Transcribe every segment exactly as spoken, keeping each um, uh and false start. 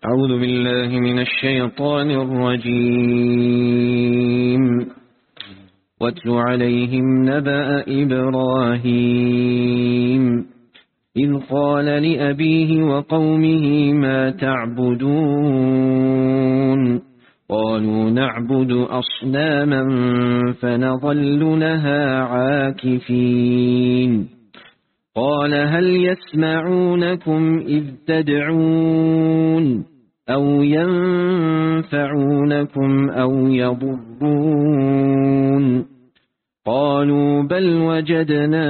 أعوذ بالله من الشيطان الرجيم. واتل عليهم نبأ إبراهيم إذ قال لأبيه وقومه ما تعبدون قالوا نعبد أصناما فنظل لها عاكفين قال هل يسمعونكم إذ تدعون أو ينفعونكم أو يضرون قالوا بل وجدنا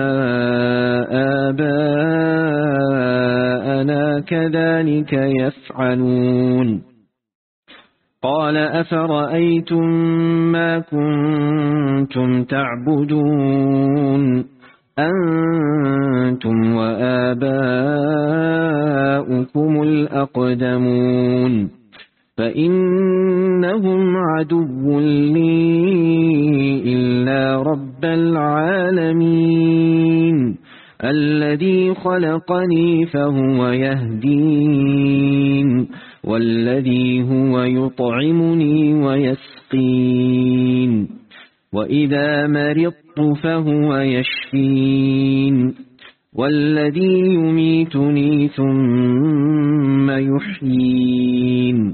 آباءنا كذلك يفعلون قال أفرأيتم ما كنتم تعبدون أنتم وآباؤكم الأقدمون فإنهم عدو لي إلا رب العالمين الذي خلقني فهو يهدين والذي هو يطعمني ويسقين وإذا مرضت فهو يشفين والذي يميتني ثم يحيين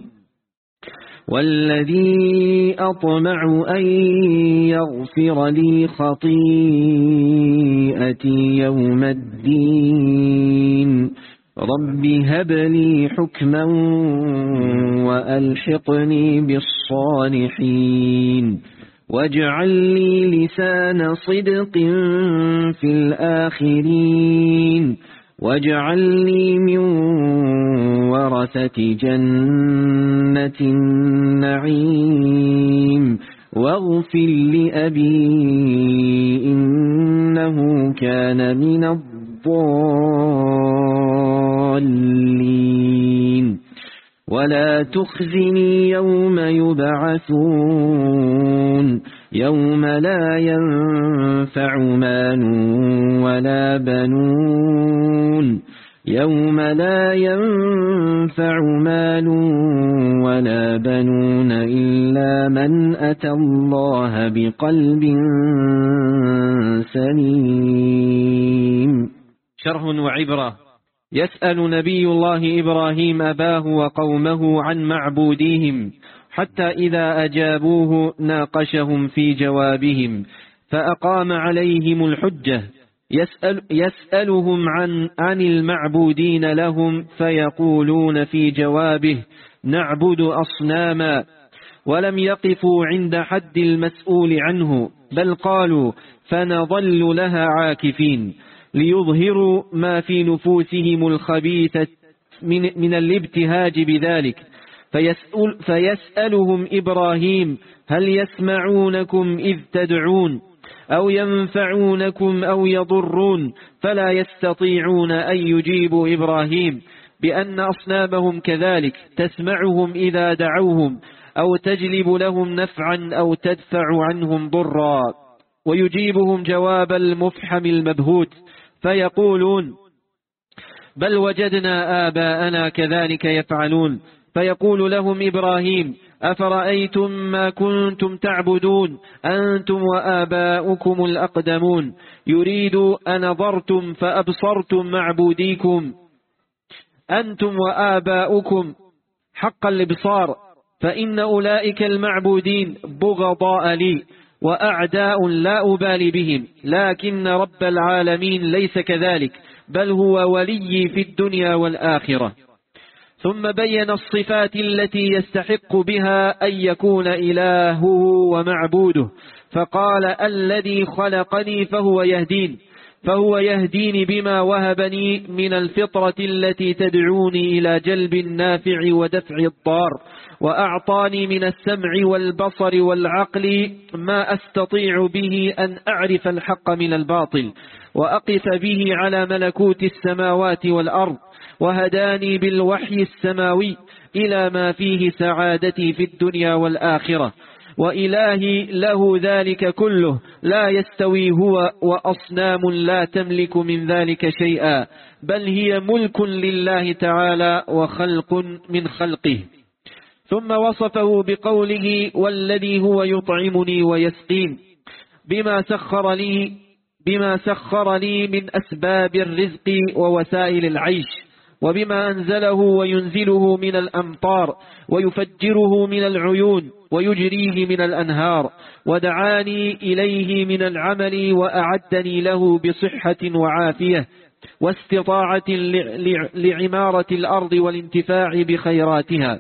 والذي أطمع أن يغفر لي خطيئتي يوم الدين رب هب لي حكما وألحقني بالصالحين واجعل لي لسان صدق في الآخرين واجعلني من ورثة جنة النعيم واغفر لأبي إنه كان من الضالين ولا تخزني يوم يبعثون يوم لا ينفع مال ولا بنون يوم لا ينفع مال ولا بنون إلا من أتى الله بقلب سليم. شرح وعبرة. يسأل نبي الله إبراهيم أباه وقومه عن معبوديهم حتى إذا أجابوه ناقشهم في جوابهم فأقام عليهم الحجة يسأل يسألهم عن, عن المعبودين لهم فيقولون في جوابه نعبد أصناما ولم يقفوا عند حد المسؤول عنه بل قالوا فنظل لها عاكفين ليظهروا ما في نفوسهم الخبيثة من, من الابتهاج بذلك فيسأل فيسألهم إبراهيم هل يسمعونكم إذ تدعون أو ينفعونكم أو يضرون فلا يستطيعون أن يجيبوا إبراهيم بأن أصنامهم كذلك تسمعهم إذا دعوهم أو تجلب لهم نفعا أو تدفع عنهم ضرا ويجيبهم جواب المفحم المبهوت فيقولون بل وجدنا آباءنا كذلك يفعلون فيقول لهم إبراهيم أفرأيتم ما كنتم تعبدون أنتم وآباؤكم الأقدمون يريد أنظرتم فأبصرتم معبوديكم أنتم وآباؤكم حق الإبصار فإن أولئك المعبودين بغضاء لي وأعداء لا أبالي بهم لكن رب العالمين ليس كذلك بل هو ولي في الدنيا والآخرة. ثم بين الصفات التي يستحق بها أن يكون إلهه ومعبوده فقال الذي خلقني فهو يهدين فهو يهديني بما وهبني من الفطرة التي تدعوني إلى جلب النافع ودفع الضار وأعطاني من السمع والبصر والعقل ما أستطيع به أن أعرف الحق من الباطل وأقف به على ملكوت السماوات والأرض وهداني بالوحي السماوي إلى ما فيه سعادتي في الدنيا والآخرة وإلهي له ذلك كله، لا يستوي هو وأصنام لا تملك من ذلك شيئا، بل هي ملك لله تعالى وخلق من خلقه. ثم وصفه بقوله: والذي هو يطعمني ويسقين، بما سخر لي بما سخر لي من أسباب الرزق ووسائل العيش، وبما أنزله وينزله من الأمطار، ويفجره من العيون، ويجريه من الأنهار، ودعاني إليه من العمل، وأعدني له بصحة وعافية واستطاعة لعمارة الأرض والانتفاع بخيراتها.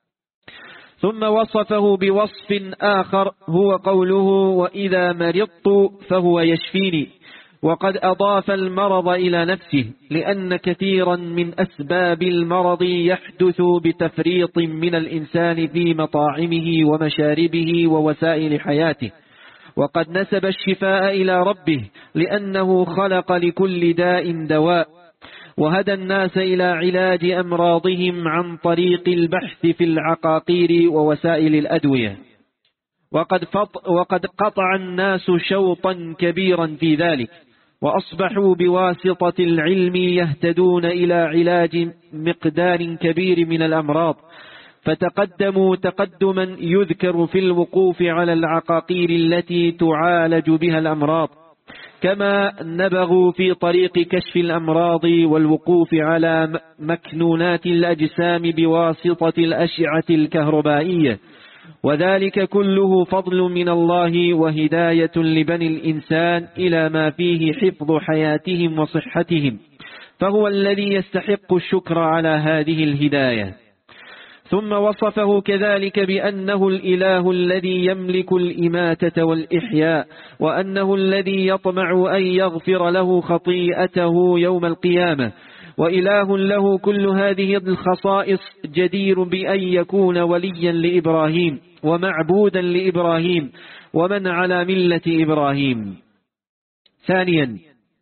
ثم وصفه بوصف آخر هو قوله: وإذا مرضت فهو يشفيني، وقد أضاف المرض إلى نفسه، لأن كثيرا من أسباب المرض يحدث بتفريط من الإنسان في مطاعمه ومشاربه ووسائل حياته، وقد نسب الشفاء إلى ربه، لأنه خلق لكل داء دواء، وهدى الناس إلى علاج أمراضهم عن طريق البحث في العقاقير ووسائل الأدوية. وقد, وقد قطع الناس شوطا كبيرا في ذلك، وأصبحوا بواسطة العلم يهتدون إلى علاج مقدار كبير من الأمراض، فتقدموا تقدما يذكر في الوقوف على العقاقير التي تعالج بها الأمراض، كما نبغوا في طريق كشف الأمراض والوقوف على مكنونات الأجسام بواسطة الأشعة الكهربائية، وذلك كله فضل من الله وهداية لبني الإنسان إلى ما فيه حفظ حياتهم وصحتهم، فهو الذي يستحق الشكر على هذه الهداية. ثم وصفه كذلك بأنه الإله الذي يملك الإماتة والإحياء، وأنه الذي يطمع أن يغفر له خطيئته يوم القيامة، وإله له كل هذه الخصائص جدير بأن يكون وليا لإبراهيم ومعبودا لإبراهيم ومن على ملة إبراهيم. ثانيا،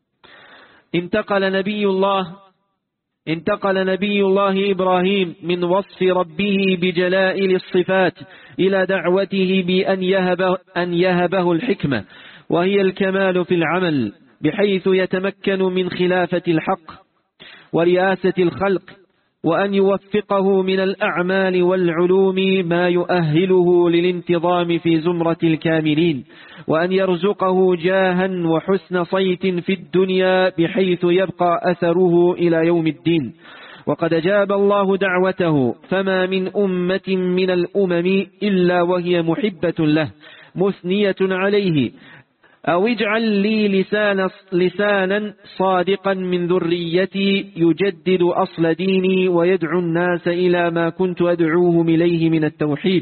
انتقل نبي الله انتقل نبي الله إبراهيم من وصف ربه بجلائل الصفات إلى دعوته بأن يهبه, أن يهبه الحكمة، وهي الكمال في العمل، بحيث يتمكن من خلافة الحق ورئاسة الخلق، وأن يوفقه من الأعمال والعلوم ما يؤهله للانتظام في زمرة الكاملين، وأن يرزقه جاها وحسن صيت في الدنيا بحيث يبقى أثره إلى يوم الدين. وقد أجاب الله دعوته، فما من أمة من الأمم إلا وهي محبة له مثنية عليه، أو اجعل لي لسان لسانا صادقا من ذريتي يجدد أصل ديني ويدعو الناس إلى ما كنت أدعوهم إليه من التوحيد،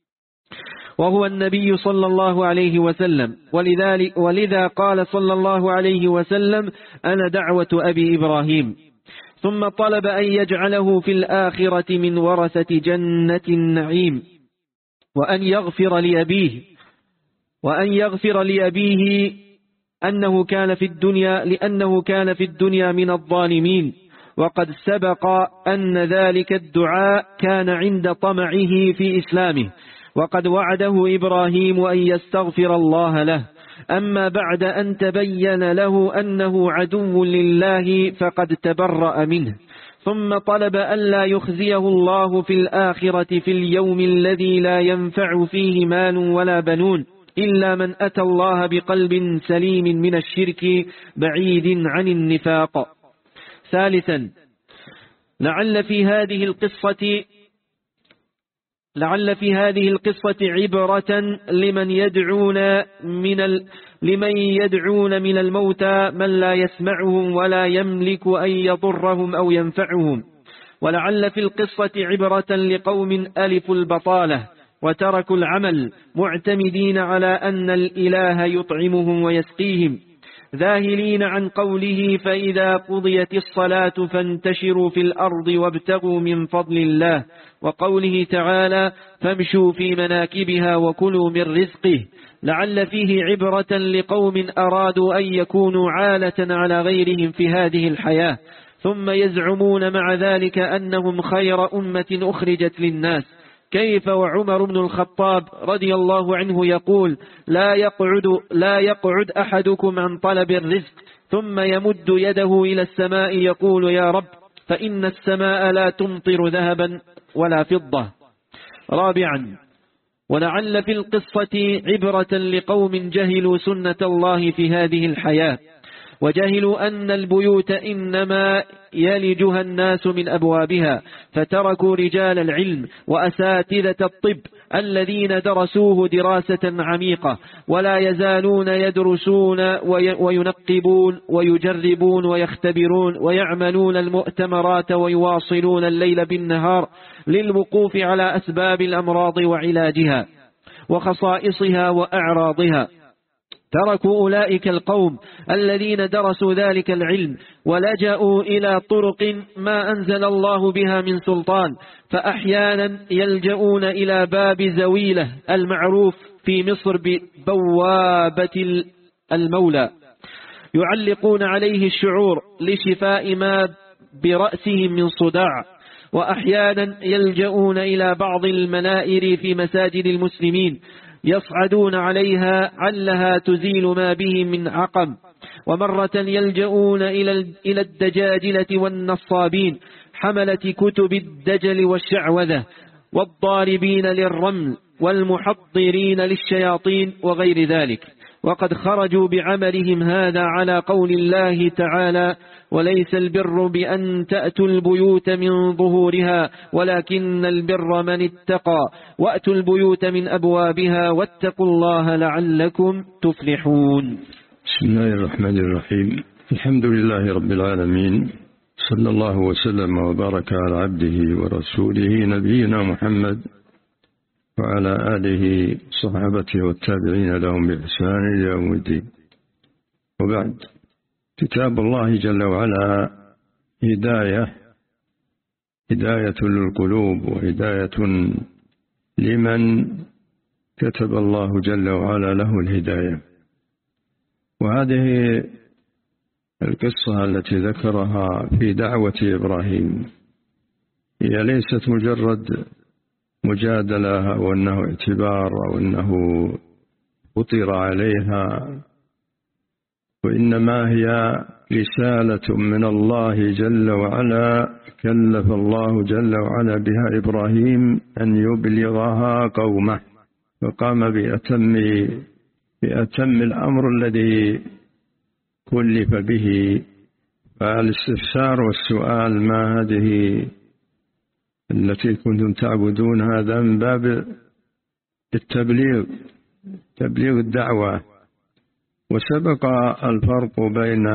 وهو النبي صلى الله عليه وسلم. ولذلك ولذا قال صلى الله عليه وسلم: أنا دعوة أبي إبراهيم. ثم طلب أن يجعله في الآخرة من ورثة جنة النعيم، وأن يغفر لأبيه وأن يغفر لأبيه أنه كان في الدنيا لأنه كان في الدنيا من الظالمين، وقد سبق أن ذلك الدعاء كان عند طمعه في إسلامه، وقد وعده إبراهيم أن يستغفر الله له. أما بعد أن تبين له أنه عدو لله فقد تبرأ منه، ثم طلب ألا يخزيه الله في الآخرة في اليوم الذي لا ينفع فيه مال ولا بنون إلا من أتى الله بقلب سليم من الشرك بعيد عن النفاق. ثالثا، لعل في هذه القصة لعل في هذه القصة عبرة لمن يدعون من ال... لمن يدعون من الموتى من لا يسمعهم ولا يملك أن يضرهم أو ينفعهم، ولعل في القصة عبرة لقوم ألفوا البطالة وتركوا العمل معتمدين على أن الإله يطعمهم ويسقيهم، ذاهلين عن قوله: فإذا قضيت الصلاة فانتشروا في الأرض وابتغوا من فضل الله، وقوله تعالى: فامشوا في مناكبها وكلوا من رزقه. لعل فيه عبرة لقوم أرادوا أن يكونوا عالة على غيرهم في هذه الحياة، ثم يزعمون مع ذلك أنهم خير أمة أخرجت للناس، كيف وعمر بن الخطاب رضي الله عنه يقول لا يقعد, لا يقعد أحدكم عن طلب الرزق ثم يمد يده إلى السماء يقول يا رب، فإن السماء لا تمطر ذهبا ولا فضة. رابعا، ولعل في القصة عبرة لقوم جهلوا سنة الله في هذه الحياة، وجهلوا أن البيوت إنما يلجها الناس من أبوابها، فتركوا رجال العلم وأساتذة الطب الذين درسوه دراسة عميقة، ولا يزالون يدرسون وينقبون ويجربون ويختبرون ويعملون المؤتمرات ويواصلون الليل بالنهار للوقوف على أسباب الأمراض وعلاجها وخصائصها وأعراضها. تركوا أولئك القوم الذين درسوا ذلك العلم ولجأوا إلى طرق ما أنزل الله بها من سلطان، فأحيانا يلجؤون إلى باب زويلة المعروف في مصر ببوابة المولى، يعلقون عليه الشعور لشفاء ما برأسهم من صداع. وأحيانا يلجؤون إلى بعض المنائر في مساجد المسلمين يصعدون عليها علها تزيل ما بهم من عقم. ومرة يلجؤون إلى الدجاجلة والنصابين حملة كتب الدجل والشعوذة والضاربين للرمل والمحضرين للشياطين وغير ذلك، وقد خرجوا بعملهم هذا على قول الله تعالى وليس البر بأن تأتوا البيوت من ظهورها ولكن البر من اتقى وأتوا البيوت من أبوابها واتقوا الله لعلكم تفلحون. بسم الله الرحمن الرحيم. الحمد لله رب العالمين، صلى الله وسلم وبارك على عبده ورسوله نبينا محمد وعلى آله صحابته والتابعين لهم بإحسان إلى يوم الدين. وبعد، كتاب الله جل وعلا هداية هداية للقلوب وهداية لمن كتب الله جل وعلا له الهداية. وهذه القصة التي ذكرها في دعوة إبراهيم هي ليست مجرد مجادلة أو أنه اعتبار أو أنه فطر عليها، وإنما هي رسالة من الله جل وعلا كلف الله جل وعلا بها إبراهيم أن يبلغها قومه، فقام بأتم بأتم الأمر الذي كلف به. فالاستفسار والسؤال ما هذه التي كنتم تعبدون هذا من باب التبليغ تبليغ الدعوة. وسبق الفرق بين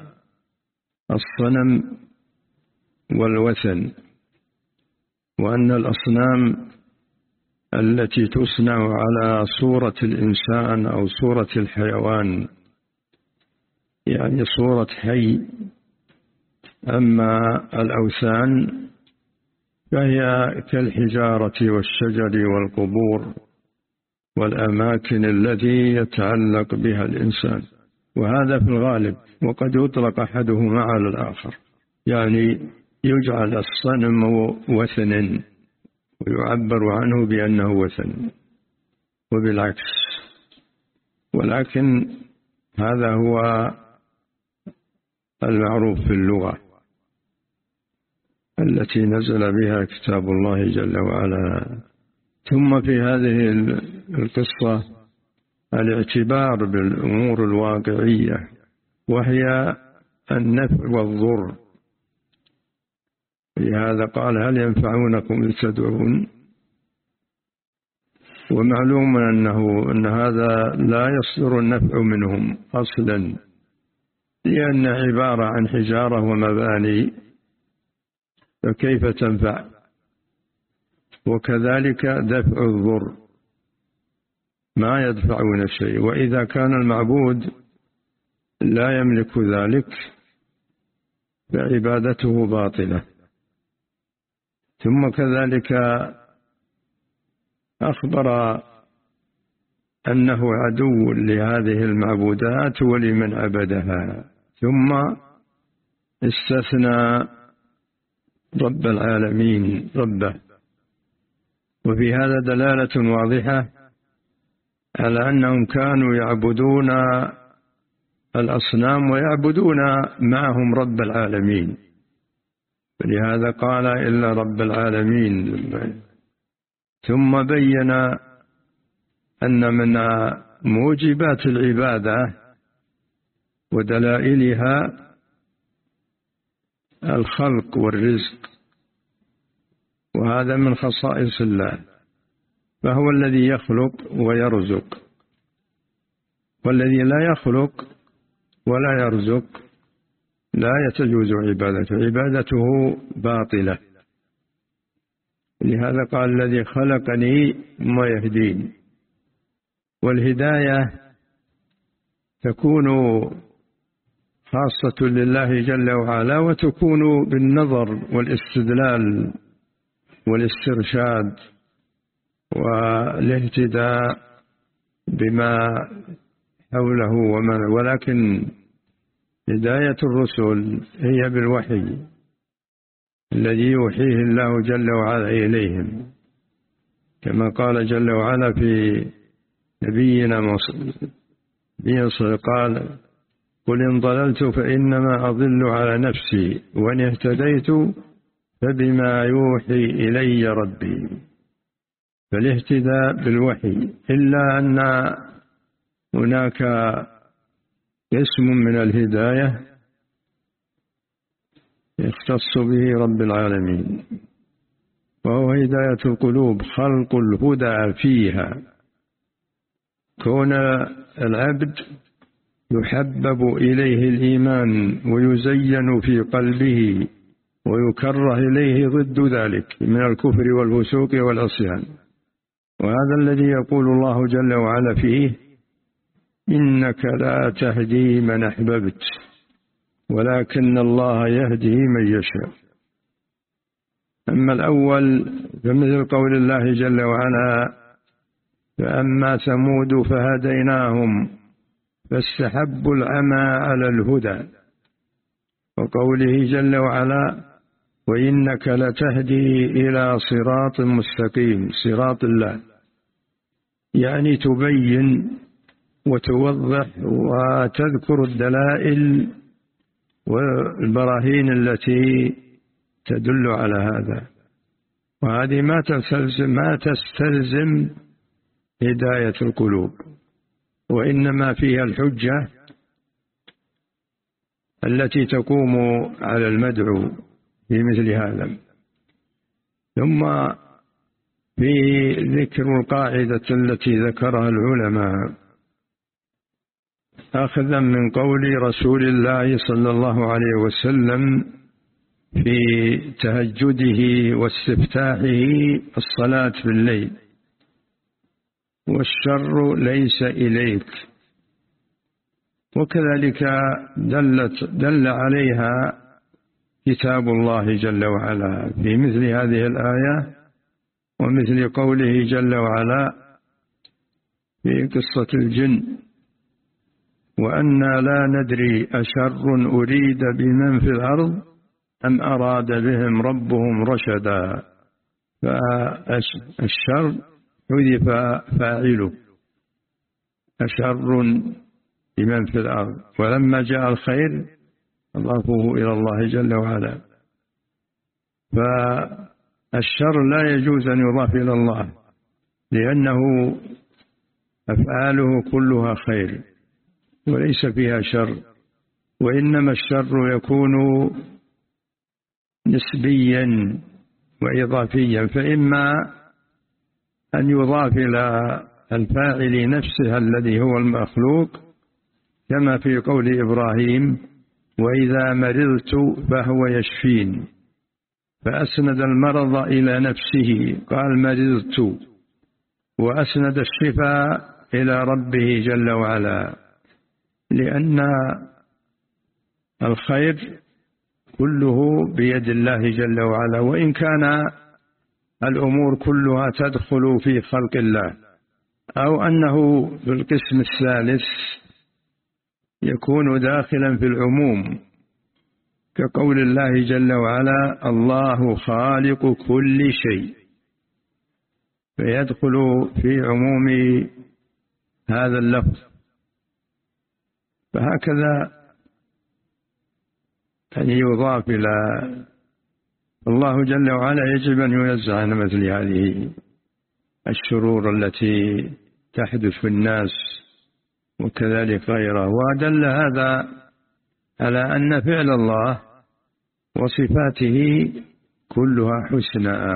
الصنم والوثن، وأن الأصنام التي تصنع على صورة الإنسان أو صورة الحيوان يعني صورة حي، أما الأوثان فهي كالحجارة والشجر والقبور والأماكن التي يتعلق بها الإنسان، وهذا في الغالب. وقد يطلق أحدهما على الآخر، يعني يجعل الصنم وثنا ويعبر عنه بأنه وثن، وبالعكس. ولكن هذا هو المعروف في اللغة التي نزل بها كتاب الله جل وعلا. ثم في هذه القصة الاعتبار بالأمور الواقعية، وهي النفع والضر. لهذا قال هل ينفعونكم إذ تدعون؟ ومعلوم أنه أن هذا لا يصدر النفع منهم أصلا، لأن عبارة عن حجارة ومباني، فكيف تنفع؟ وكذلك دفع الضر ما يدفعون شيء، وإذا كان المعبود لا يملك ذلك فعبادته باطلة. ثم كذلك أخبر أنه عدو لهذه المعبودات ولمن عبدها، ثم استثنى رب العالمين ربه وفي هذا دلالة واضحة على أنهم كانوا يعبدون الأصنام ويعبدون معهم رب العالمين، فلهذا قال إلا رب العالمين. ثم بين أن من موجبات العبادة ودلائلها الخلق والرزق، وهذا من خصائص الله، فهو الذي يخلق ويرزق، والذي لا يخلق ولا يرزق لا يتجوز عبادته، عبادته باطلة. لهذا قال الذي خلقني ما يهدين. والهداية تكون خاصة لله جل وعلا، وتكون بالنظر والاستدلال والاسترشاد والاهتداء بما حوله ومن، ولكن هداية الرسل هي بالوحي الذي يوحيه الله جل وعلا إليهم، كما قال جل وعلا في نبينا مصر قال قل إن ضللت فإنما أضل على نفسي وإن اهتديت فبما يوحي إلي ربي. فالاهتداء بالوحي، إلا أن هناك اسم من الهداية يختص به رب العالمين، وهو هداية القلوب، خلق الهدى فيها، كون العبد يحبب إليه الإيمان ويزين في قلبه ويكره إليه ضد ذلك من الكفر والفسوق والعصيان. وهذا الذي يقول الله جل وعلا فيه إنك لا تهدي من أحببت ولكن الله يهدي من يشاء. أما الأول فمثل قول الله جل وعلا فأما ثمود فهديناهم فاستحبوا العمى على الهدى، وقوله جل وعلا وإنك لتهدي إلى صراط مستقيم، صراط الله، يعني تبين وتوضح وتذكر الدلائل والبراهين التي تدل على هذا، وهذه ما تستلزم ما تستلزم هداية القلوب، وإنما فيها الحجة التي تقوم على المدعو في مثل هذا. ثم في ذكر القاعدة التي ذكرها العلماء أخذا من قول رسول الله صلى الله عليه وسلم في تهجده واستفتاحه الصلاة في الليل والشر ليس إليك، وكذلك دلت دل عليها كتاب الله جل وعلا في مثل هذه الآية، ومثل قوله جل وعلا في قصة الجن وأنا لا ندري أشر أريد بمن في الأرض أم أراد بهم ربهم رشدا، فالشر حذف فاعله أشر بمن في الأرض، ولما جاء الخير أضافوه إلى الله جل وعلا. فالشر لا يجوز أن يضاف إلى الله لأنه أفعاله كلها خير وليس فيها شر، وإنما الشر يكون نسبيا وإضافيا، فإما أن يضاف إلى الفاعل نفسه الذي هو المخلوق كما في قول إبراهيم وإذا مرضت فهو يشفين، فأسند المرض إلى نفسه قال مرضت، وأسند الشفاء إلى ربه جل وعلا، لأن الخير كله بيد الله جل وعلا، وإن كان الأمور كلها تدخل في خلق الله، أو أنه في القسم الثالث يكون داخلا في العموم كقول الله جل وعلا الله خالق كل شيء، فيدخل في عموم هذا اللفظ. فهكذا أن يضاف إلى الله جل وعلا يجب أن ينزه عن مثل هذه الشرور التي تحدث في الناس وكذلك غيره. ودل هذا على أن فعل الله وصفاته كلها حسنى،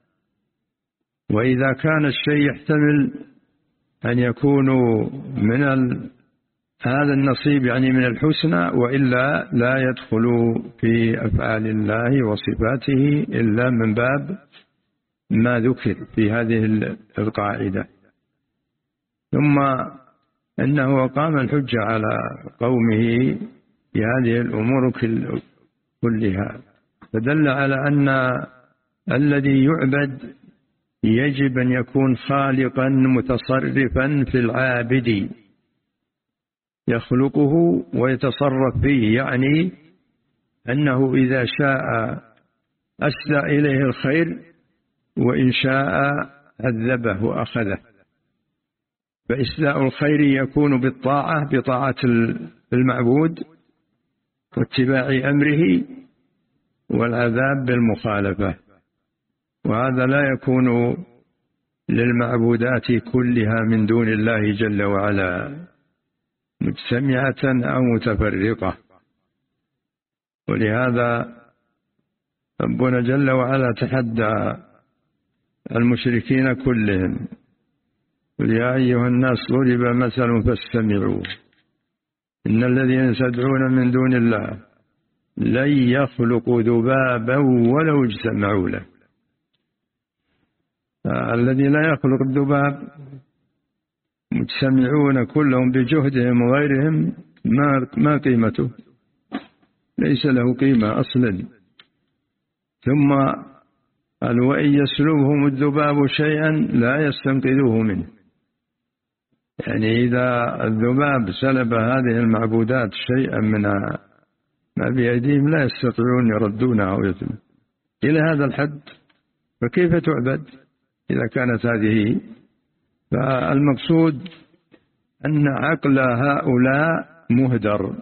وإذا كان الشيء يحتمل أن يكون من هذا النصيب يعني من الحسنى، وإلا لا يدخل في أفعال الله وصفاته إلا من باب ما ذكر في هذه القاعدة. ثم أنه قام الحجة على قومه بهذه الأمور كلها، فدل على أن الذي يعبد يجب أن يكون خالقا متصرفا في العابد، يخلقه ويتصرف فيه، يعني أنه إذا شاء أسدى إليه الخير وإن شاء عذبه وأخذه. فإسداء الخير يكون بالطاعة بطاعة المعبود واتباع أمره، والعذاب بالمخالفة. وهذا لا يكون للمعبودات كلها من دون الله جل وعلا مجتمعة أو متفرقة. ولهذا ربنا جل وعلا تحدى المشركين كلهم: يا أيها الناس ضرب مثل فاستمعوا إن الذين تدعون من دون الله لن يخلقوا ذبابا ولو اجتمعوا له. الذي لا يخلق الذباب مجتمعون كلهم بجهدهم وغيرهم ما ما قيمته، ليس له قيمة أصلا. ثم قال: وإن يسلبهم الذباب شيئا لا يستنقذوه منه. يعني إذا الذباب سلب هذه المعبودات شيئا من ما بأيديهم لا يستطيعون يردونها أو يتم إلى هذا الحد، فكيف تعبد إذا كانت هذه؟ فالمقصود أن عقل هؤلاء مهدر،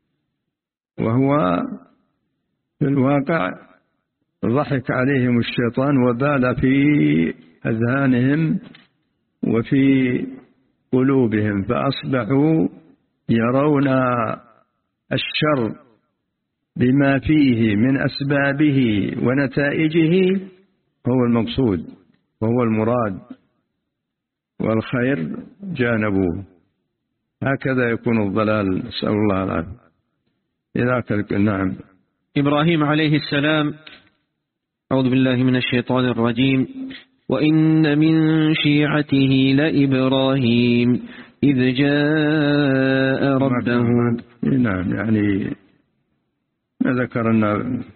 وهو في الواقع ضحك عليهم الشيطان وبال في أذهانهم وفي قلوبهم، فأصبحوا يرون الشر بما فيه من أسبابه ونتائجه هو المقصود وهو المراد، والخير جانبوه. هكذا يكون الضلال، نسأل الله العافية. إذا نعم. إبراهيم عليه السلام: أعوذ بالله من الشيطان الرجيم. وإن من شيعته لإبراهيم إذ جاء ربه. نعم، يعني ذكر أن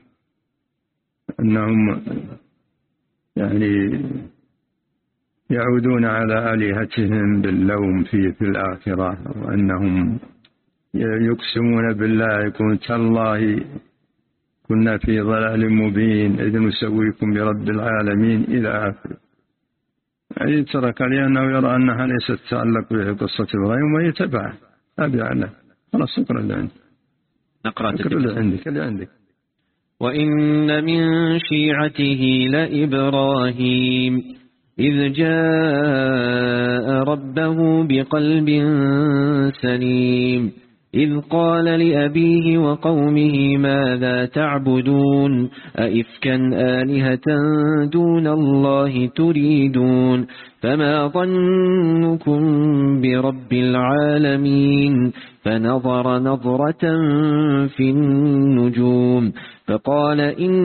أنهم يعني يعودون على آلهتهم باللوم في في الآخرة، وأنهم يقسمون بالله يقولون: تالله كنا في ضلال مبين إذ نسويكم برب العالمين إلى آخره. يعني ترك لأنه يرى أنها ليست تتعلق بقصة إبراهيم وهي تبعه أبي. خلاص اقرأ اللي عندك. نقرأ اللي عندك اللي عندك. وإن من شيعته لإبراهيم إذ جاء ربه بقلب سليم إذ قال لأبيه وقومه ماذا تعبدون أئفكا آلهة دون الله تريدون فما ظنكم برب العالمين فنظر نظرة في النجوم فقال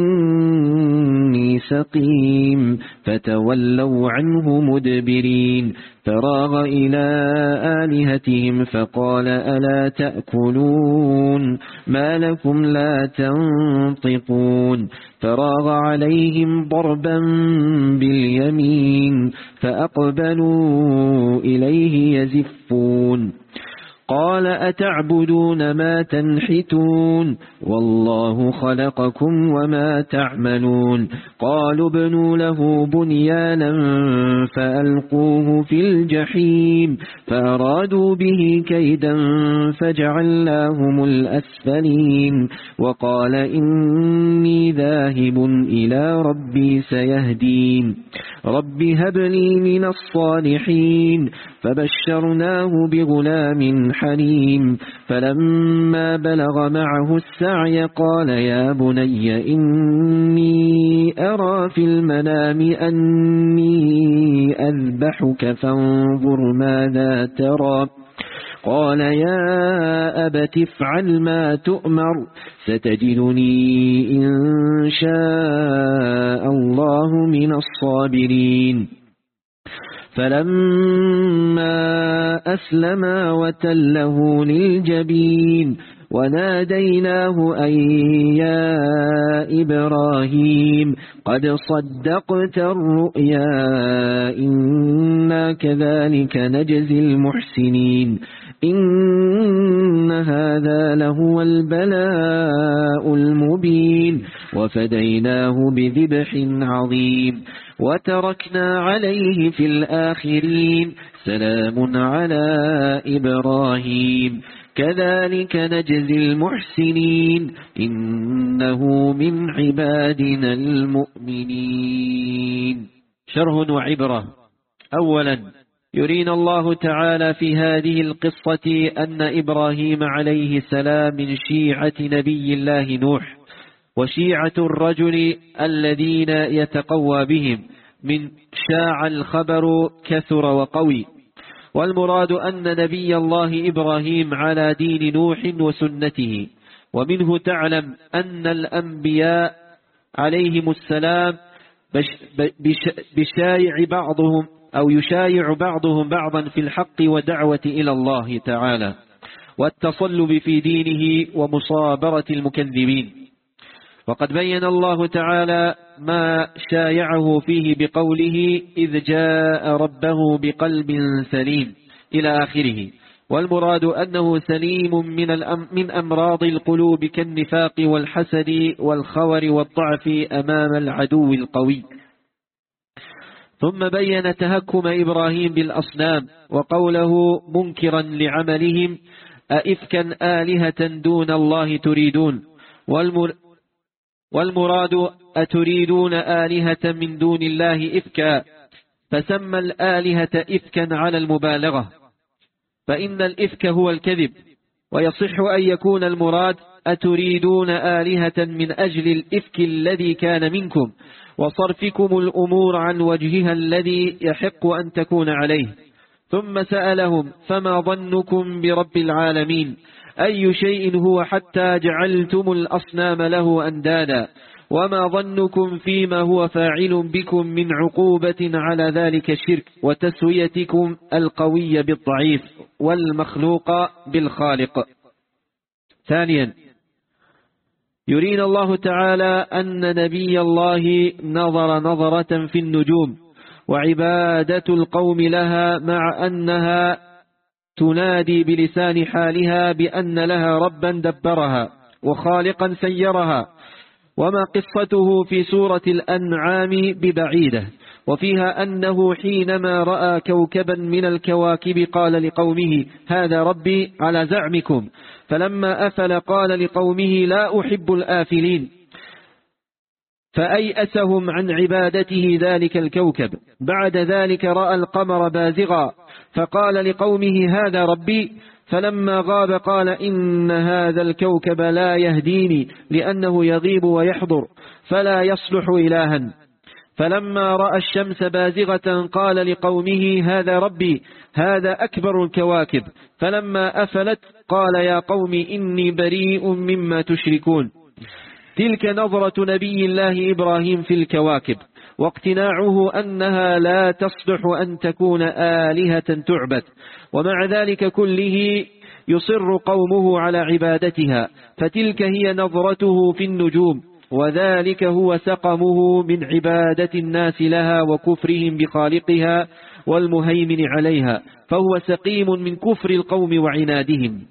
إني سقيم فتولوا عنه مدبرين فراغ إلى آلهتهم فقال ألا تأكلون ما لكم لا تنطقون فراغ عليهم ضربا باليمين فأقبلوا إليه يزفون قال أتعبدون ما تنحتون والله خلقكم وما تعملون قالوا ابنوا له بنيانا فألقوه في الجحيم فأرادوا به كيدا فجعلناهم الأسفلين وقال إني ذاهب إلى ربي سيهدين رب هب لي من الصالحين فبشرناه بغلام حليم فلما بلغ معه السعي قال يا بني إني أرى في المنام أني أذبحك فانظر ماذا ترى قال يا أبت افعل ما تؤمر ستجدني إن شاء الله من الصابرين فلما أسلما وتله للجبين وناديناه أن يا إبراهيم قد صدقت الرؤيا إنا كذلك نجزي المحسنين إن هذا لهو البلاء المبين وفديناه بذبح عظيم وتركنا عليه في الآخرين سلام على إبراهيم كذلك نجزي المحسنين إنه من عبادنا المؤمنين. شرح وعبرة. أولا يرينا الله تعالى في هذه القصة أن إبراهيم عليه السلام من شيعة نبي الله نوح وشيعة الرجل الذين يتقوى بهم من شاع الخبر كثر وقوي، والمراد أن نبي الله إبراهيم على دين نوح وسنته. ومنه تعلم أن الأنبياء عليهم السلام بشايع بعضهم أو يشايع بعضهم بعضا في الحق ودعوة إلى الله تعالى والتصلب في دينه ومصابرة المكذبين. وقد بين الله تعالى ما شايعه فيه بقوله إذ جاء ربه بقلب سليم إلى آخره، والمراد أنه سليم من, الأم من أمراض القلوب كالنفاق والحسد والخور والضعف أمام العدو القوي. ثم بين تهكم إبراهيم بالأصنام وقوله منكرا لعملهم أئفكا آلهة دون الله تريدون، والمر والمراد أتريدون آلهة من دون الله إفكا، فسمى الآلهة إفكا على المبالغة، فإن الإفك هو الكذب، ويصح أن يكون المراد أتريدون آلهة من أجل الإفك الذي كان منكم وصرفكم الأمور عن وجهها الذي يحق أن تكون عليه. ثم سألهم فما ظنكم برب العالمين، أي شيء هو حتى جعلتم الأصنام له أندادا، وما ظنكم فيما هو فاعل بكم من عقوبة على ذلك الشرك وتسويتكم القوي بالضعيف والمخلوق بالخالق. ثانيا يرينا الله تعالى أن نبي الله نظر نظرة في النجوم وعبادة القوم لها مع أنها تنادي بلسان حالها بأن لها ربا دبرها وخالقا سيرها، وما قصته في سورة الأنعام ببعيدة، وفيها أنه حينما رأى كوكبا من الكواكب قال لقومه هذا ربي على زعمكم، فلما أفل قال لقومه لا أحب الآفلين، فأيأسهم عن عبادته ذلك الكوكب. بعد ذلك رأى القمر بازغا فقال لقومه هذا ربي، فلما غاب قال إن هذا الكوكب لا يهديني لأنه يغيب ويحضر فلا يصلح إلها. فلما رأى الشمس بازغة قال لقومه هذا ربي هذا أكبر الكواكب، فلما أفلت قال يا قوم إني بريء مما تشركون. تلك نظرة نبي الله إبراهيم في الكواكب واقتناعه أنها لا تصلح أن تكون آلهة تعبد، ومع ذلك كله يصر قومه على عبادتها، فتلك هي نظرته في النجوم وذلك هو سقمه من عبادة الناس لها وكفرهم بخالقها والمهيمن عليها، فهو سقيم من كفر القوم وعنادهم.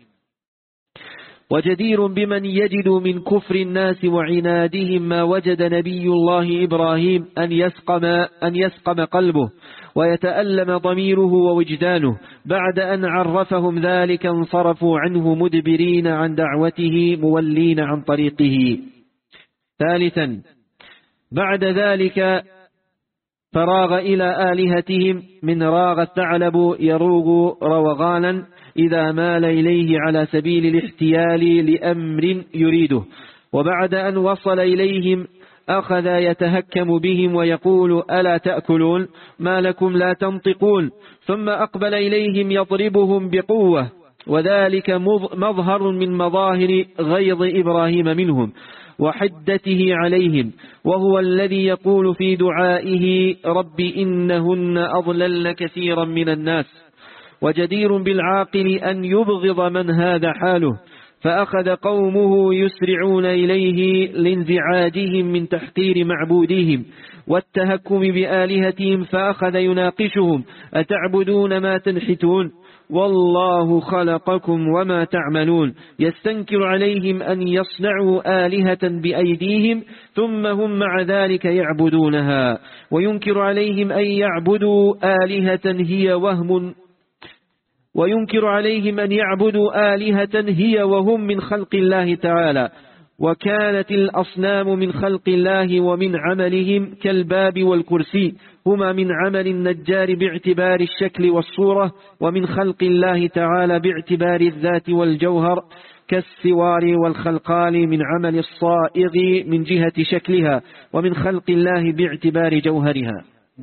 وجدير بمن يجد من كفر الناس وعنادهم ما وجد نبي الله إبراهيم أن يسقم, أن يسقم قلبه ويتألم ضميره ووجدانه. بعد أن عرفهم ذلك انصرفوا عنه مدبرين عن دعوته مولين عن طريقه. ثالثا، بعد ذلك فراغ إلى آلهتهم من راغ الثعلب يروغ روغانا إذا مال إليه على سبيل الاحتيال لأمر يريده. وبعد أن وصل إليهم أخذ يتهكم بهم ويقول: ألا تأكلون؟ ما لكم لا تنطقون؟ ثم أقبل إليهم يضربهم بقوة، وذلك مظهر من مظاهر غيظ إبراهيم منهم وحدته عليهم، وهو الذي يقول في دعائه: رب إنهن أضللن كثيرا من الناس. وجدير بالعاقل أن يبغض من هذا حاله، فأخذ قومه يسرعون إليه لانزعاجهم من تحقير معبودهم والتهكم بآلهتهم، فأخذ يناقشهم: أتعبدون ما تنحتون؟ والله خلقكم وما تعملون. يستنكر عليهم أن يصنعوا آلهة بأيديهم ثم هم مع ذلك يعبدونها، وينكر عليهم أن يعبدوا آلهة هي وهم وينكر عليهم أن يعبدوا آلهة هي وهم من خلق الله تعالى. وكانت الأصنام من خلق الله ومن عملهم كالباب والكرسي، هما من عمل النجار باعتبار الشكل والصورة، ومن خلق الله تعالى باعتبار الذات والجوهر كالسوار والخلقال من عمل الصائغ من جهة شكلها، ومن خلق الله باعتبار جوهرها.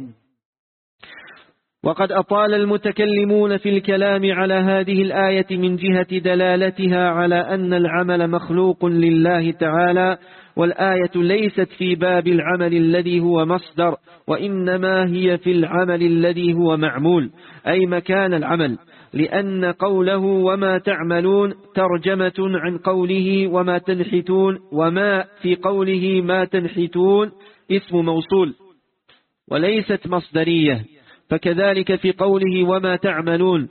وقد أطال المتكلمون في الكلام على هذه الآية من جهة دلالتها على أن العمل مخلوق لله تعالى، والآية ليست في باب العمل الذي هو مصدر، وإنما هي في العمل الذي هو معمول، أي مكان العمل، لأن قوله وما تعملون ترجمة عن قوله وما تنحتون، وما في قوله ما تنحتون اسم موصول وليست مصدرية، فكذلك في قوله وما تعملون،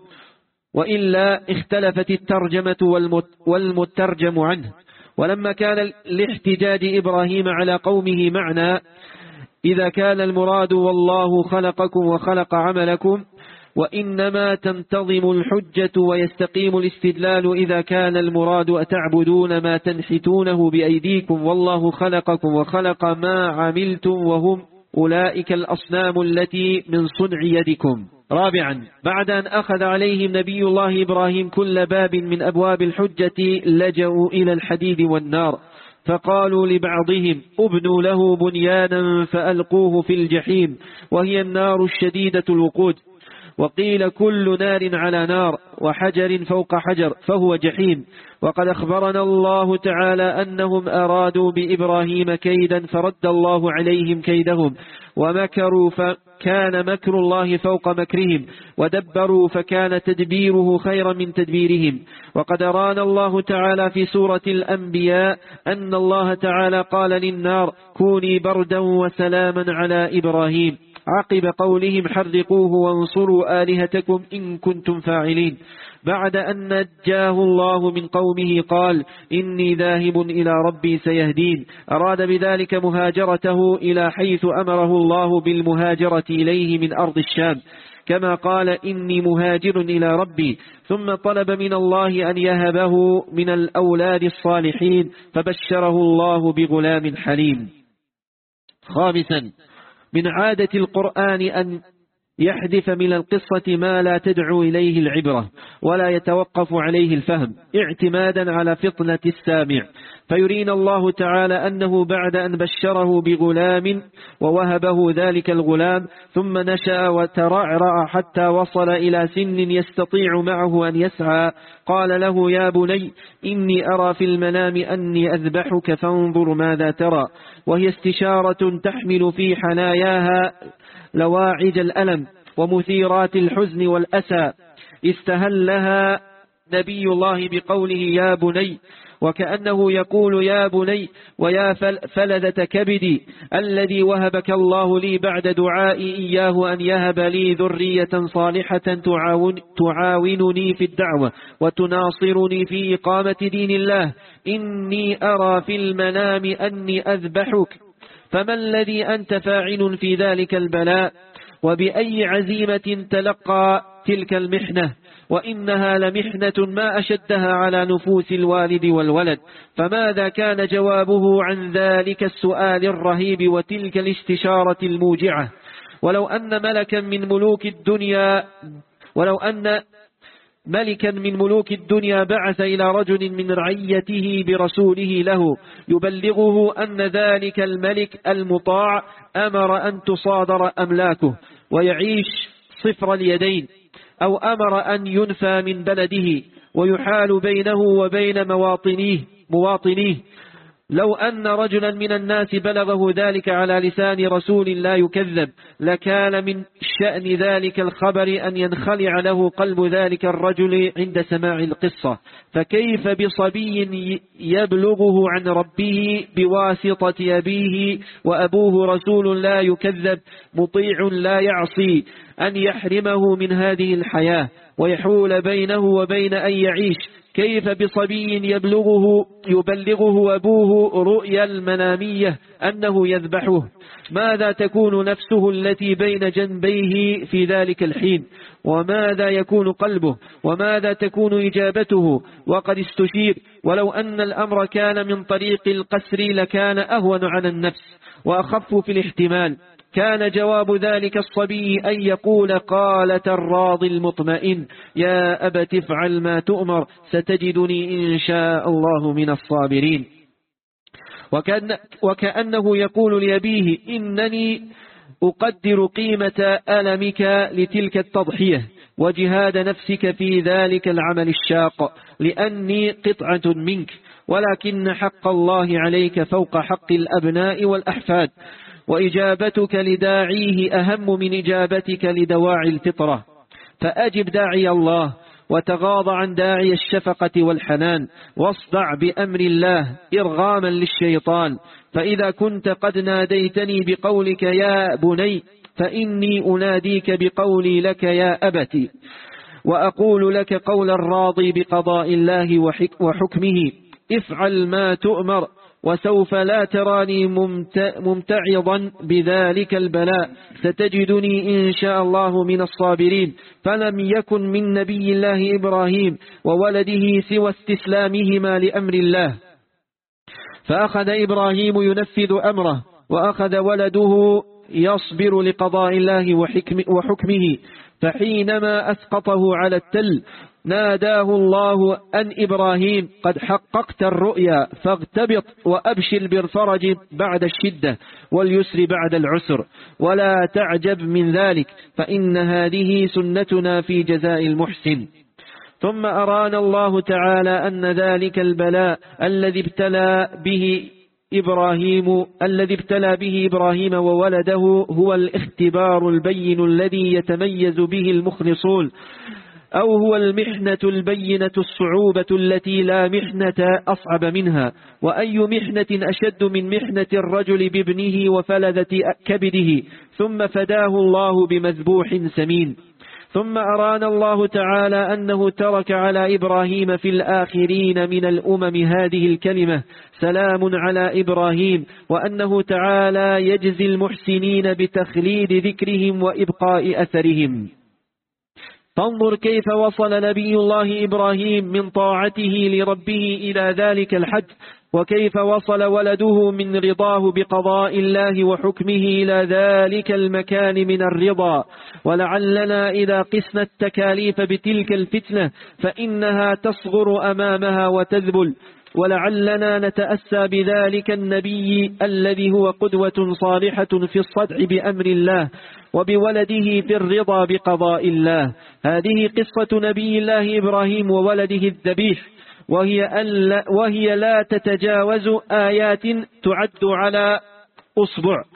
وإلا اختلفت الترجمة والمترجم عنه. ولما كان الاحتجاج إبراهيم على قومه معنى، إذا كان المراد والله خلقكم وخلق عملكم، وإنما تنتظم الحجة ويستقيم الاستدلال إذا كان المراد أتعبدون ما تنحتونه بأيديكم والله خلقكم وخلق ما عملتم وهم أولئك الأصنام التي من صنع يدكم. رابعا، بعد أن أخذ عليهم نبي الله إبراهيم كل باب من أبواب الحجة لجأوا إلى الحديد والنار، فقالوا لبعضهم ابنوا له بنيانا فألقوه في الجحيم وهي النار الشديدة الوقود، وقيل كل نار على نار وحجر فوق حجر فهو جحيم. وقد أخبرنا الله تعالى أنهم أرادوا بإبراهيم كيدا فرد الله عليهم كيدهم، ومكروا فكان مكر الله فوق مكرهم، ودبروا فكان تدبيره خيرا من تدبيرهم. وقد أرانا الله تعالى في سورة الأنبياء أن الله تعالى قال للنار كوني بردا وسلاما على إبراهيم عقب قولهم حرقوه وانصروا آلهتكم إن كنتم فاعلين. بعد أن نجاه الله من قومه قال إني ذاهب إلى ربي سيهدين، أراد بذلك مهاجرته إلى حيث أمره الله بالمهاجرة إليه من أرض الشام، كما قال إني مهاجر إلى ربي، ثم طلب من الله أن يهبه من الأولاد الصالحين، فبشره الله بغلام حليم. خامسا، من عادة القرآن أن يحذف من القصة ما لا تدعو إليه العبرة ولا يتوقف عليه الفهم اعتمادا على فطنة السامع، فيرينا الله تعالى أنه بعد أن بشره بغلام ووهبه ذلك الغلام ثم نشأ وترعرع حتى وصل إلى سن يستطيع معه أن يسعى، قال له يا بني إني أرى في المنام أني أذبحك فانظر ماذا ترى، وهي استشارة تحمل في حناياها لواعج الألم ومثيرات الحزن والأسى، استهلها نبي الله بقوله يا بني، وكأنه يقول يا بني ويا فلذة كبدي الذي وهبك الله لي بعد دعائي إياه أن يهب لي ذرية صالحة تعاون تعاونني في الدعوة وتناصرني في إقامة دين الله. إني أرى في المنام أني أذبحك، فما الذي أنت فاعل في ذلك البلاء؟ وبأي عزيمة تلقى تلك المحنة؟ وإنها لمحنة ما أشدها على نفوس الوالد والولد. فماذا كان جوابه عن ذلك السؤال الرهيب وتلك الاستشارة الموجعة؟ ولو أن ملكا من ملوك الدنيا ولو أن ملكا من ملوك الدنيا بعث إلى رجل من رعيته برسوله له يبلغه أن ذلك الملك المطاع أمر أن تصادر أملاكه ويعيش صفر اليدين، أو أمر أن ينفى من بلده ويحال بينه وبين مواطنيه مواطنيه لو أن رجلا من الناس بلغه ذلك على لسان رسول لا يكذب، لكان من شأن ذلك الخبر أن ينخلع له قلب ذلك الرجل عند سماع القصة. فكيف بصبي يبلغه عن ربه بواسطة أبيه وأبوه رسول لا يكذب مطيع لا يعصي، أن يحرمه من هذه الحياة ويحول بينه وبين أن يعيش؟ كيف بصبي يبلغه يبلغه أبوه رؤيا المنامية أنه يذبحه؟ ماذا تكون نفسه التي بين جنبيه في ذلك الحين؟ وماذا يكون قلبه؟ وماذا تكون إجابته؟ وقد استشير ولو أن الأمر كان من طريق القسر لكان أهون على النفس وأخف في الاحتمال. كان جواب ذلك الصبي أن يقول قالة الراضي المطمئن يا أبت افعل ما تؤمر ستجدني إن شاء الله من الصابرين. وكأن وكأنه يقول لأبيه إنني أقدر قيمة ألمك لتلك التضحية وجهاد نفسك في ذلك العمل الشاق، لأني قطعة منك، ولكن حق الله عليك فوق حق الأبناء والأحفاد، وإجابتك لداعيه أهم من إجابتك لدواعي الفطرة. فأجب داعي الله وتغاض عن داعي الشفقة والحنان، واصدع بأمر الله إرغاما للشيطان. فإذا كنت قد ناديتني بقولك يا بني فإني أناديك بقولي لك يا أبتي، وأقول لك قول الراضي بقضاء الله وحكمه افعل ما تؤمر، وسوف لا تراني ممتعضا بذلك البلاء، ستجدني إن شاء الله من الصابرين. فلم يكن من نبي الله إبراهيم وولده سوى استسلامهما لأمر الله، فأخذ إبراهيم ينفذ أمره، وأخذ ولده يصبر لقضاء الله وحكمه. فحينما أسقطه على التل ناداه الله أن إبراهيم قد حققت الرؤيا فاغتبط وأبشر بالفرج بعد الشدة واليسر بعد العسر، ولا تعجب من ذلك، فإن هذه سنتنا في جزاء المحسن. ثم أرانا الله تعالى أن ذلك البلاء الذي ابتلى به إبراهيم الذي ابتلى به إبراهيم وولده هو الاختبار البين الذي يتميز به المخلصون، أو هو المحنة البينة الصعوبة التي لا محنة أصعب منها. وأي محنة أشد من محنة الرجل بابنه وفلذة كبده ثم فداه الله بمذبوح سمين. ثم أرانا الله تعالى أنه ترك على إبراهيم في الآخرين من الأمم هذه الكلمة سلام على إبراهيم، وأنه تعالى يجزي المحسنين بتخليد ذكرهم وإبقاء أثرهم. فانظر كيف وصل نبي الله إبراهيم من طاعته لربه إلى ذلك الحد، وكيف وصل ولده من رضاه بقضاء الله وحكمه إلى ذلك المكان من الرضا. ولعلنا إذا قسنا التكاليف بتلك الفتنة فإنها تصغر أمامها وتذبل، ولعلنا نتأسى بذلك النبي الذي هو قدوة صالحة في الصدع بأمر الله وبولده في الرضا بقضاء الله. هذه قصة نبي الله إبراهيم وولده الذبيح، وهي, ألا وهي لا تتجاوز آيات تعد على أصبع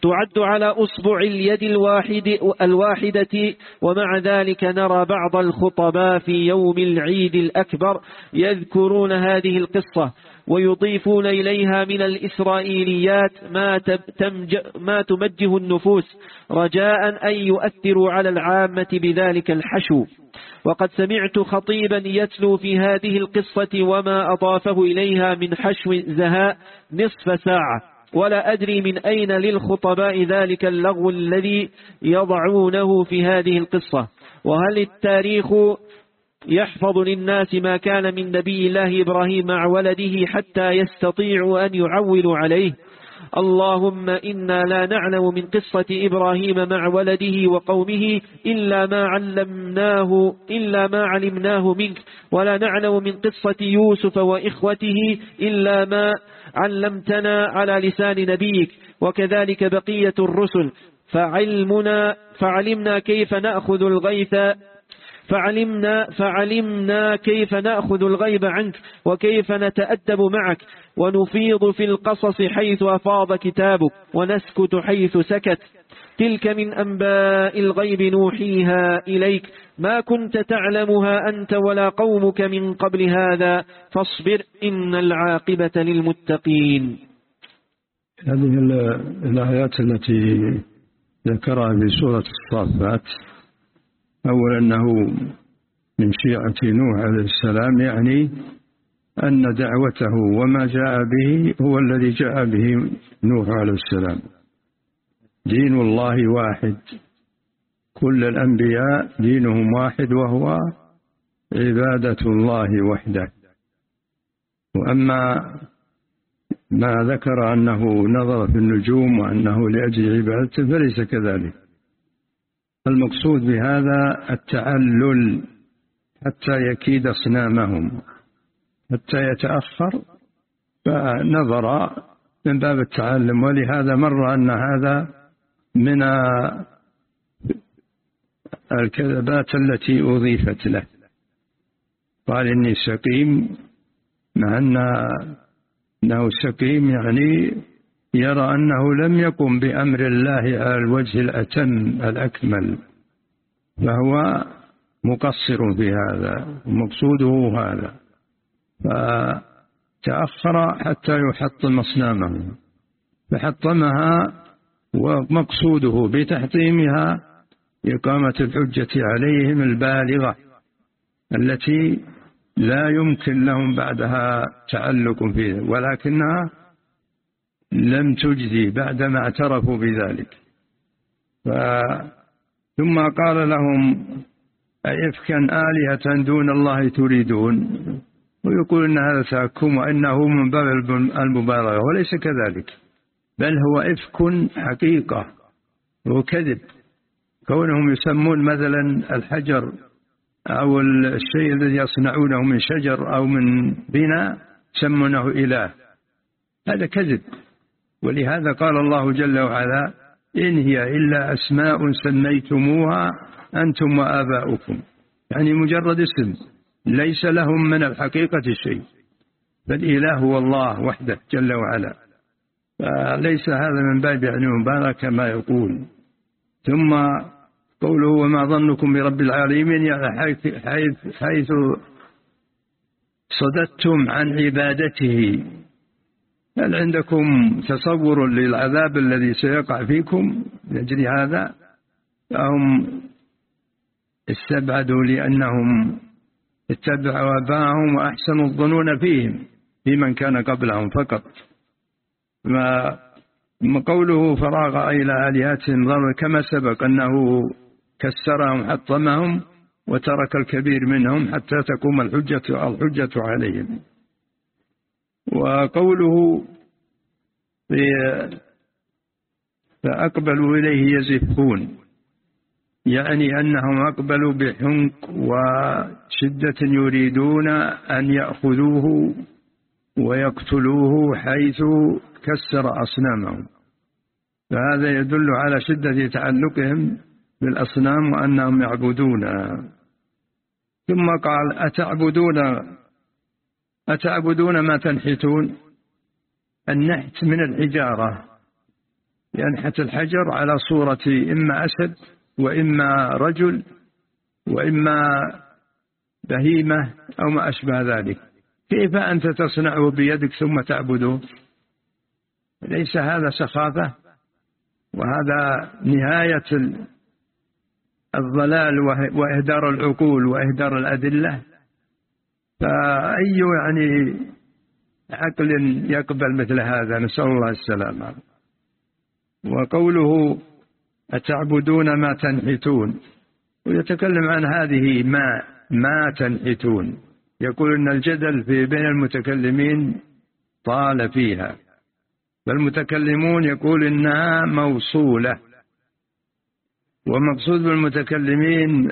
تعد على أصبع اليد الواحد الواحدة. ومع ذلك نرى بعض الخطباء في يوم العيد الأكبر يذكرون هذه القصة ويضيفون إليها من الإسرائيليات ما, ما تمجه النفوس رجاء أن يؤثروا على العامة بذلك الحشو. وقد سمعت خطيبا يتلو في هذه القصة وما أضافه إليها من حشو زهاء نصف ساعة، ولا أدري من أين للخطباء ذلك اللغو الذي يضعونه في هذه القصة. وهل التاريخ يحفظ للناس ما كان من نبي الله إبراهيم مع ولده حتى يستطيعوا أن يعولوا عليه؟ اللهم إنا لا نعلم من قصة إبراهيم مع ولده وقومه إلا ما علمناه إلا ما علمناه منك، ولا نعلم من قصة يوسف وإخوته إلا ما علمتنا على لسان نبيك، وكذلك بقية الرسل. فعلمنا فعلمنا كيف نأخذ الغيث فعلمنا فعلمنا كيف نأخذ الغيب عنك، وكيف نتأدب معك، ونفيض في القصص حيث أفاض كتابك، ونسكت حيث سكت. تلك من أنباء الغيب نوحيها إليك، ما كنت تعلمها أنت ولا قومك من قبل هذا، فاصبر إن العاقبة للمتقين. هذه الآيات التي ذكرها في سورة الصافات، أولا أنه من شيعة نوح عليه السلام، يعني أن دعوته وما جاء به هو الذي جاء به نوح عليه السلام. دين الله واحد، كل الأنبياء دينهم واحد وهو عبادة الله وحده. وأما ما ذكر أنه نظر في النجوم وأنه لأجل عبادته فليس كذلك. المقصود بهذا التعلل حتى يكيد أصنامهم، حتى يتأخر، فنظر من باب التعلم. ولهذا مر أن هذا من الكذبات التي أضيفت له. قال إني سقيم، مع أنه سقيم يعني يرى أنه لم يقم بأمر الله على الوجه الأتم الأكمل، فهو مقصر في هذا، ومقصوده هذا. فتأخر حتى يحطم أصنامه، فحطمها، ومقصوده بتحطيمها إقامة الحجة عليهم البالغة التي لا يمكن لهم بعدها تعلق فيها، ولكنها لم تجزي بعدما اعترفوا بذلك. ثم قال لهم أئفكا آلهة دون الله تريدون، ويقول إن هذا تهكم وإنه من باب المبالغة، وليس كذلك، بل هو إفك حقيقة وكذب. كونهم يسمون مثلا الحجر أو الشيء الذي يصنعونه من شجر أو من بناء يسمونه إله، هذا كذب. ولهذا قال الله جل وعلا إن هي إلا أسماء سميتموها أنتم وآباؤكم، يعني مجرد اسم ليس لهم من الحقيقة شيء، فالإله هو الله وحده جل وعلا، فليس هذا من باب يعني مبالغة كما يقول. ثم قوله وما ظنكم برب العالمين، يعني حيث, حيث, حيث صددتم عن عبادته. هل عندكم تصور للعذاب الذي سيقع فيكم لأجل هذا؟ فهم استبعدوا لأنهم اتبعوا آباءهم وأحسنوا الظنون فيهم في من كان قبلهم فقط. ما قوله فراغ إلى آلهتهم ظلوا، كما سبق أنه كسرهم حطمهم وترك الكبير منهم حتى تقوم الحجة الحجة عليهم. وقوله فأقبلوا إليه يزفون، يعني أنهم أقبلوا بحنق وشدة يريدون أن يأخذوه ويقتلوه حيث كسر أصنامهم، فهذا يدل على شدة تعلقهم بالأصنام وأنهم يعبدونها. ثم قال أتعبدون أتعبدون ما تنحتون. النحت من الحجارة، ينحت الحجر على صورة إما أسد وإما رجل وإما بهيمة أو ما أشبه ذلك، كيف أنت تصنعه بيدك ثم تعبده؟ ليس هذا سخافة؟ وهذا نهاية الضلال وإهدار العقول وإهدار الأدلة. فأي يعني عقل يقبل مثل هذا؟ نسأل الله السلامة. وقوله أتعبدون ما تنحتون، ويتكلم عن هذه ما ما تنحتون، يقول إن الجدل في بين المتكلمين طال فيها، فالمتكلمون يقول إنها موصولة، ومقصود بالمتكلمين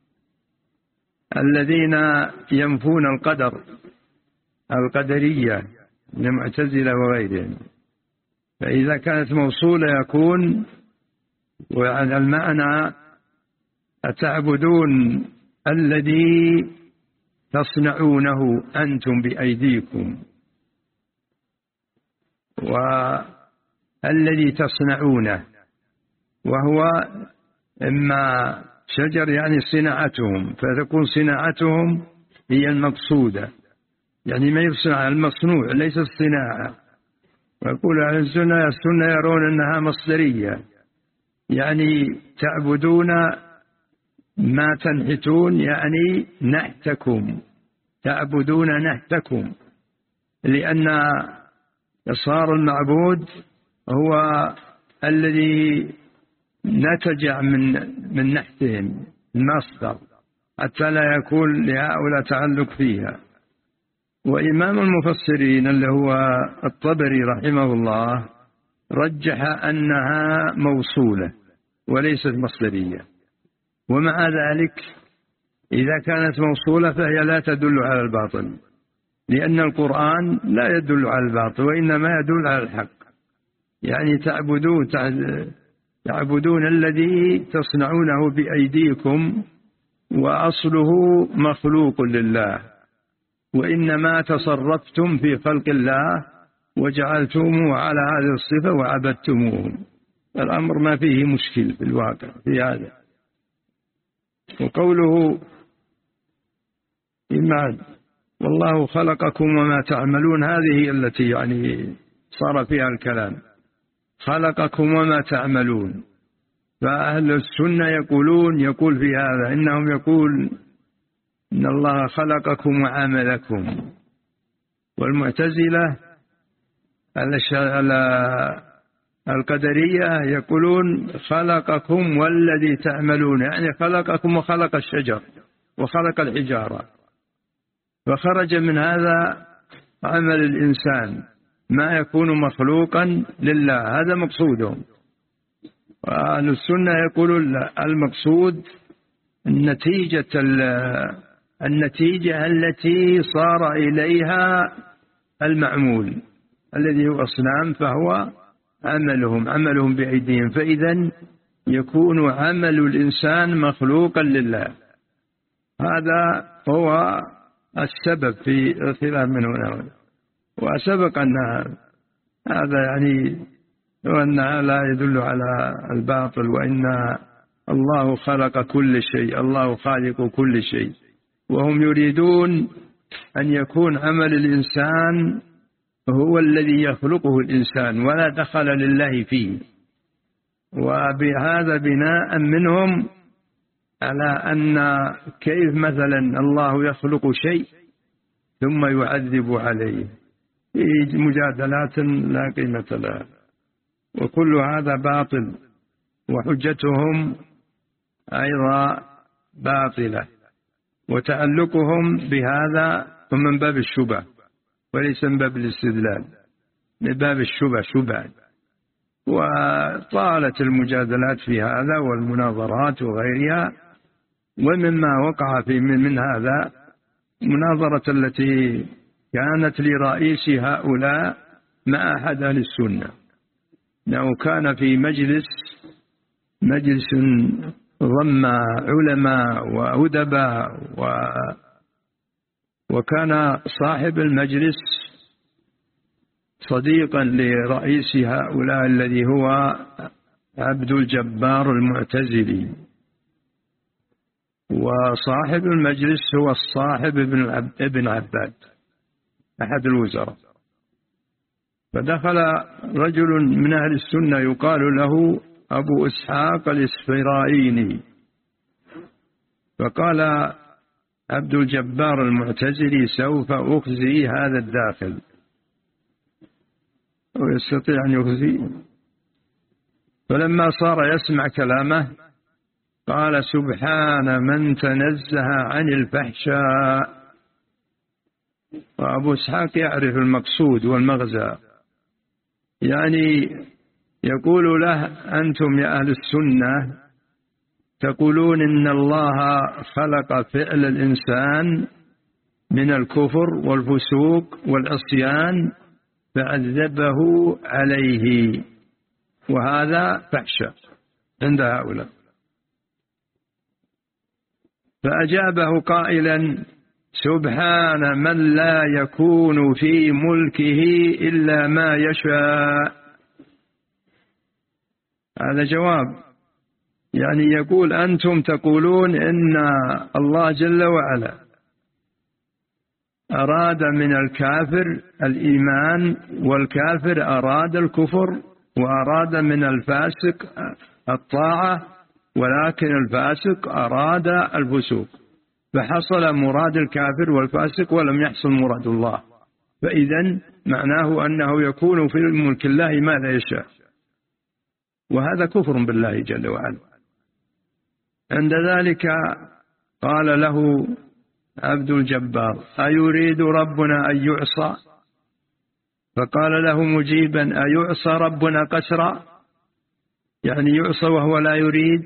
الذين ينفون القدر، القدرية من المعتزلة وغيرهم. فإذا كانت موصولة يكون وعن المعنى أتعبدون الذي تصنعونه أنتم بأيديكم، والذي تصنعونه وهو إما شجر يعني صناعتهم، فتكون صناعتهم هي المقصودة، يعني ما يصنع المصنوع ليس الصناعة. ويقول أهل السنة السنة يرون أنها مصدرية، يعني تعبدون ما تنحتون يعني نحتكم، تعبدون نحتكم، لأن صار المعبود هو الذي نتج من من نحتهم المصدر، حتى لا يكون لهؤلاء تعلق فيها. وإمام المفسرين اللي هو الطبري رحمه الله رجح أنها موصولة وليست مصدرية، ومع ذلك إذا كانت موصولة فهي لا تدل على الباطل، لأن القرآن لا يدل على الباطل وإنما يدل على الحق. يعني تعبدون تعبدون الذي تصنعونه بأيديكم، وأصله مخلوق لله، وإنما تصرفتم في خلق الله وجعلتموه على هذه الصفة وعبدتموه. الأمر ما فيه مشكل في الواقع في هذا. وقوله إيمان والله خلقكم وما تعملون، هذه التي يعني صار فيها الكلام، خلقكم وما تعملون. فأهل السنة يقولون يقول في هذا إنهم يقول إن الله خلقكم وعملكم، والمعتزلة القدرية يقولون خلقكم والذي تعملون، يعني خلقكم وخلق الشجر وخلق الحجارة، فخرج من هذا عمل الإنسان ما يكون مخلوقا لله، هذا مقصودهم. وأهل السنة يقولون لا، المقصود النتيجة النتيجة التي صار إليها المعمول الذي هو أصنام، فهو عملهم عملهم بأيديهم، فإذا يكون عمل الإنسان مخلوقا لله. هذا هو السبب في الخلاف من هنا. وسبق أن هذا يعني وأنها لا يدل على الباطل، وإن الله خلق كل شيء، الله خالق كل شيء، وهم يريدون أن يكون عمل الإنسان هو الذي يخلقه الإنسان ولا دخل لله فيه. وبهذا بناء منهم على أن كيف مثلا الله يخلق شيء ثم يعذب عليه، في مجادلات لا قيمة لها، وكل هذا باطل، وحجتهم أيضا باطلة، وتعلقهم بهذا من باب الشبه وليس من باب الاستدلال، من باب الشبه شبه. وطالت المجادلات في هذا والمناظرات وغيرها. ومما وقع في من هذا مناظرة التي كانت لرئيس هؤلاء مع أحد أهل السنة، أنه كان في مجلس مجلس ضم علماء وأدباء، و وكان صاحب المجلس صديقا لرئيس هؤلاء الذي هو عبد الجبار المعتزلي، وصاحب المجلس هو الصاحب ابن عباد أحد الوزراء. فدخل رجل من أهل السنة يقال له أبو إسحاق الإسفرايني، فقال عبد الجبار المعتزلي سوف أخزي هذا الداخل، ويستطيع أن يخزي. فلما صار يسمع كلامه قال سبحان من تنزه عن الفحشاء. وأبو إسحاق يعرف المقصود والمغزى، يعني يقول له أنتم يا أهل السنة تقولون إن الله خلق فعل الإنسان من الكفر والفسوق والعصيان فعذبه عليه، وهذا فحشاء عند هؤلاء. فأجابه قائلا سبحان من لا يكون في ملكه إلا ما يشاء. هذا جواب، يعني يقول أنتم تقولون إن الله جل وعلا أراد من الكافر الإيمان، والكافر أراد الكفر، وأراد من الفاسق الطاعة، ولكن الفاسق أراد الفسوق، فحصل مراد الكافر والفاسق ولم يحصل مراد الله. فإذن معناه أنه يكون في ملك الله ما لا يشاء، وهذا كفر بالله جل وعلا. عند ذلك قال له عبد الجبار أيريد ربنا أن يعصى؟ فقال له مجيبا أيعصى ربنا قسرا؟ يعني يعصى وهو لا يريد.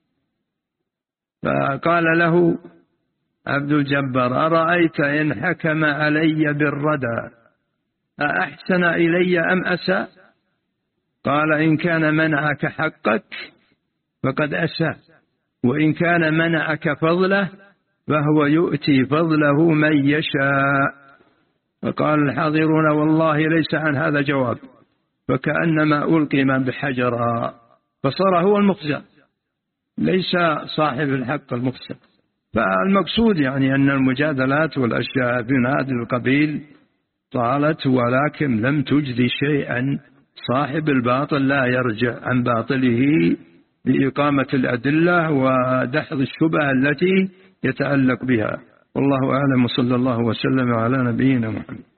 فقال له عبد الجبار أرأيت إن حكم علي بالردى أأحسن إلي أم أساء؟ قال إن كان منعك حقك فقد أساء، وإن كان منعك فضله فهو يؤتي فضله من يشاء. فقال الحاضرون والله ليس عن هذا جواب، فكأنما ألقي من بحجرا، فصار هو المخزى ليس صاحب الحق المخزى. فالمقصود يعني أن المجادلات والأشياء من هذا القبيل طالت، ولكن لم تجدي شيئا. صاحب الباطل لا يرجع عن باطله لإقامة الأدلة ودحض الشبهة التي يتعلق بها. والله أعلم، وصلى الله وسلم على نبينا محمد.